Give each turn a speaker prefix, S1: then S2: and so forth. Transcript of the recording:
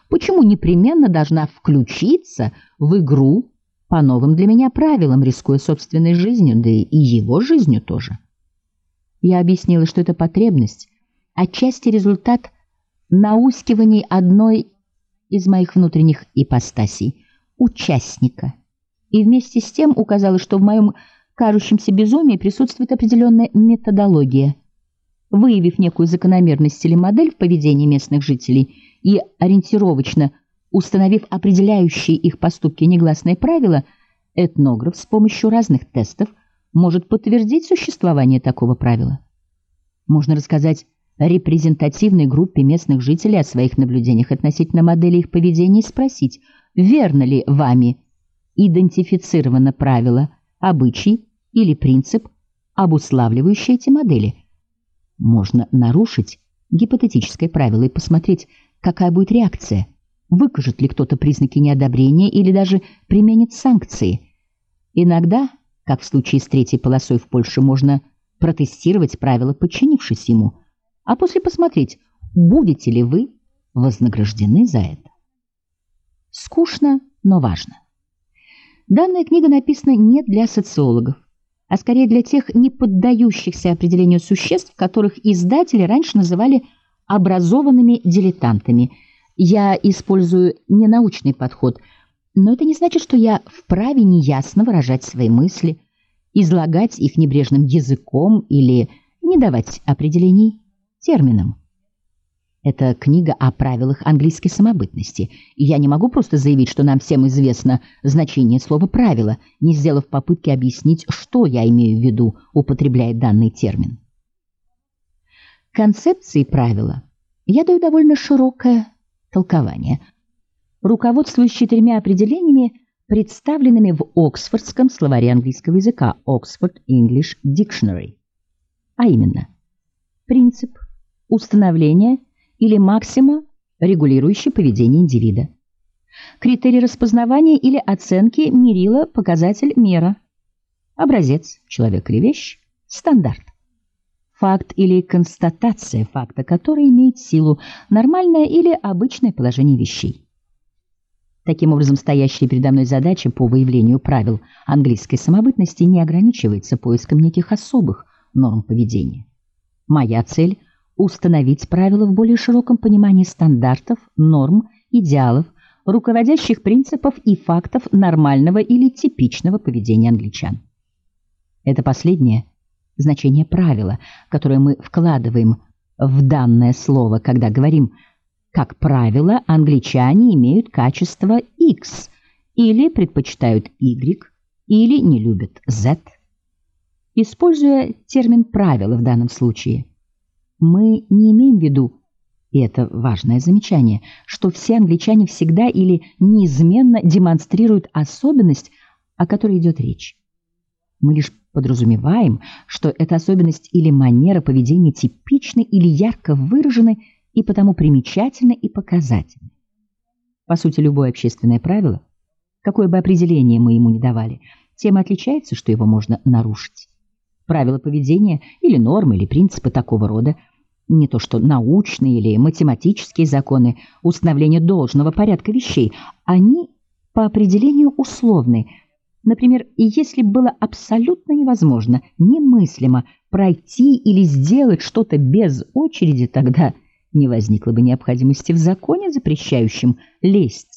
S1: почему непременно должна включиться в игру по новым для меня правилам, рискуя собственной жизнью, да и его жизнью тоже? Я объяснила, что эта потребность отчасти результат наускиваний одной из моих внутренних ипостасей – участника, и вместе с тем указала, что в моем кажущемся безумии присутствует определенная методология. Выявив некую закономерность или модель в поведении местных жителей и ориентировочно установив определяющие их поступки негласные правила, этнограф с помощью разных тестов может подтвердить существование такого правила. Можно рассказать репрезентативной группе местных жителей о своих наблюдениях относительно модели их поведения и спросить, верно ли вами идентифицировано правило, обычай или принцип, обуславливающий эти модели. Можно нарушить гипотетическое правило и посмотреть, какая будет реакция, выкажет ли кто-то признаки неодобрения или даже применит санкции. Иногда, как в случае с третьей полосой в Польше, можно протестировать правило, подчинившись ему, а после посмотреть, будете ли вы вознаграждены за это. Скучно, но важно. Данная книга написана не для социологов, а скорее для тех не поддающихся определению существ, которых издатели раньше называли образованными дилетантами. Я использую ненаучный подход, но это не значит, что я вправе неясно выражать свои мысли, излагать их небрежным языком или не давать определений терминам. Это книга о правилах английской самобытности, и я не могу просто заявить, что нам всем известно значение слова «правило», не сделав попытки объяснить, что я имею в виду, употребляя данный термин. Концепции правила я даю довольно широкое толкование, руководствуясь 4 определениями, представленными в Оксфордском словаре английского языка Oxford English Dictionary, а именно принцип, установление или максима, регулирующий поведение индивида, критерий распознавания или оценки, мерила, показатель, мера, образец, человек или вещь, стандарт, факт или констатация факта, который имеет силу, нормальное или обычное положение вещей. Таким образом, стоящая передо мной задача по выявлению правил английской самобытности не ограничивается поиском неких особых норм поведения. Моя цель – установить правила в более широком понимании стандартов, норм, идеалов, руководящих принципов и фактов нормального или типичного поведения англичан. Это последнее значение правила, которое мы вкладываем в данное слово, когда говорим «как правило, англичане имеют качество X» или предпочитают Y или не любят Z. Используя термин «правило» в данном случае, мы не имеем в виду, и это важное замечание, что все англичане всегда или неизменно демонстрируют особенность, о которой идет речь. Мы лишь подразумеваем, что эта особенность или манера поведения типичны или ярко выражены и потому примечательны и показательны. По сути, любое общественное правило, какое бы определение мы ему ни давали, тем и отличается, что его можно нарушить. Правила поведения или нормы, или принципы такого рода, не то что научные или математические законы установления должного порядка вещей, они по определению условны. Например, если было абсолютно невозможно, немыслимо пройти или сделать что-то без очереди, тогда не возникло бы необходимости в законе, запрещающем лезть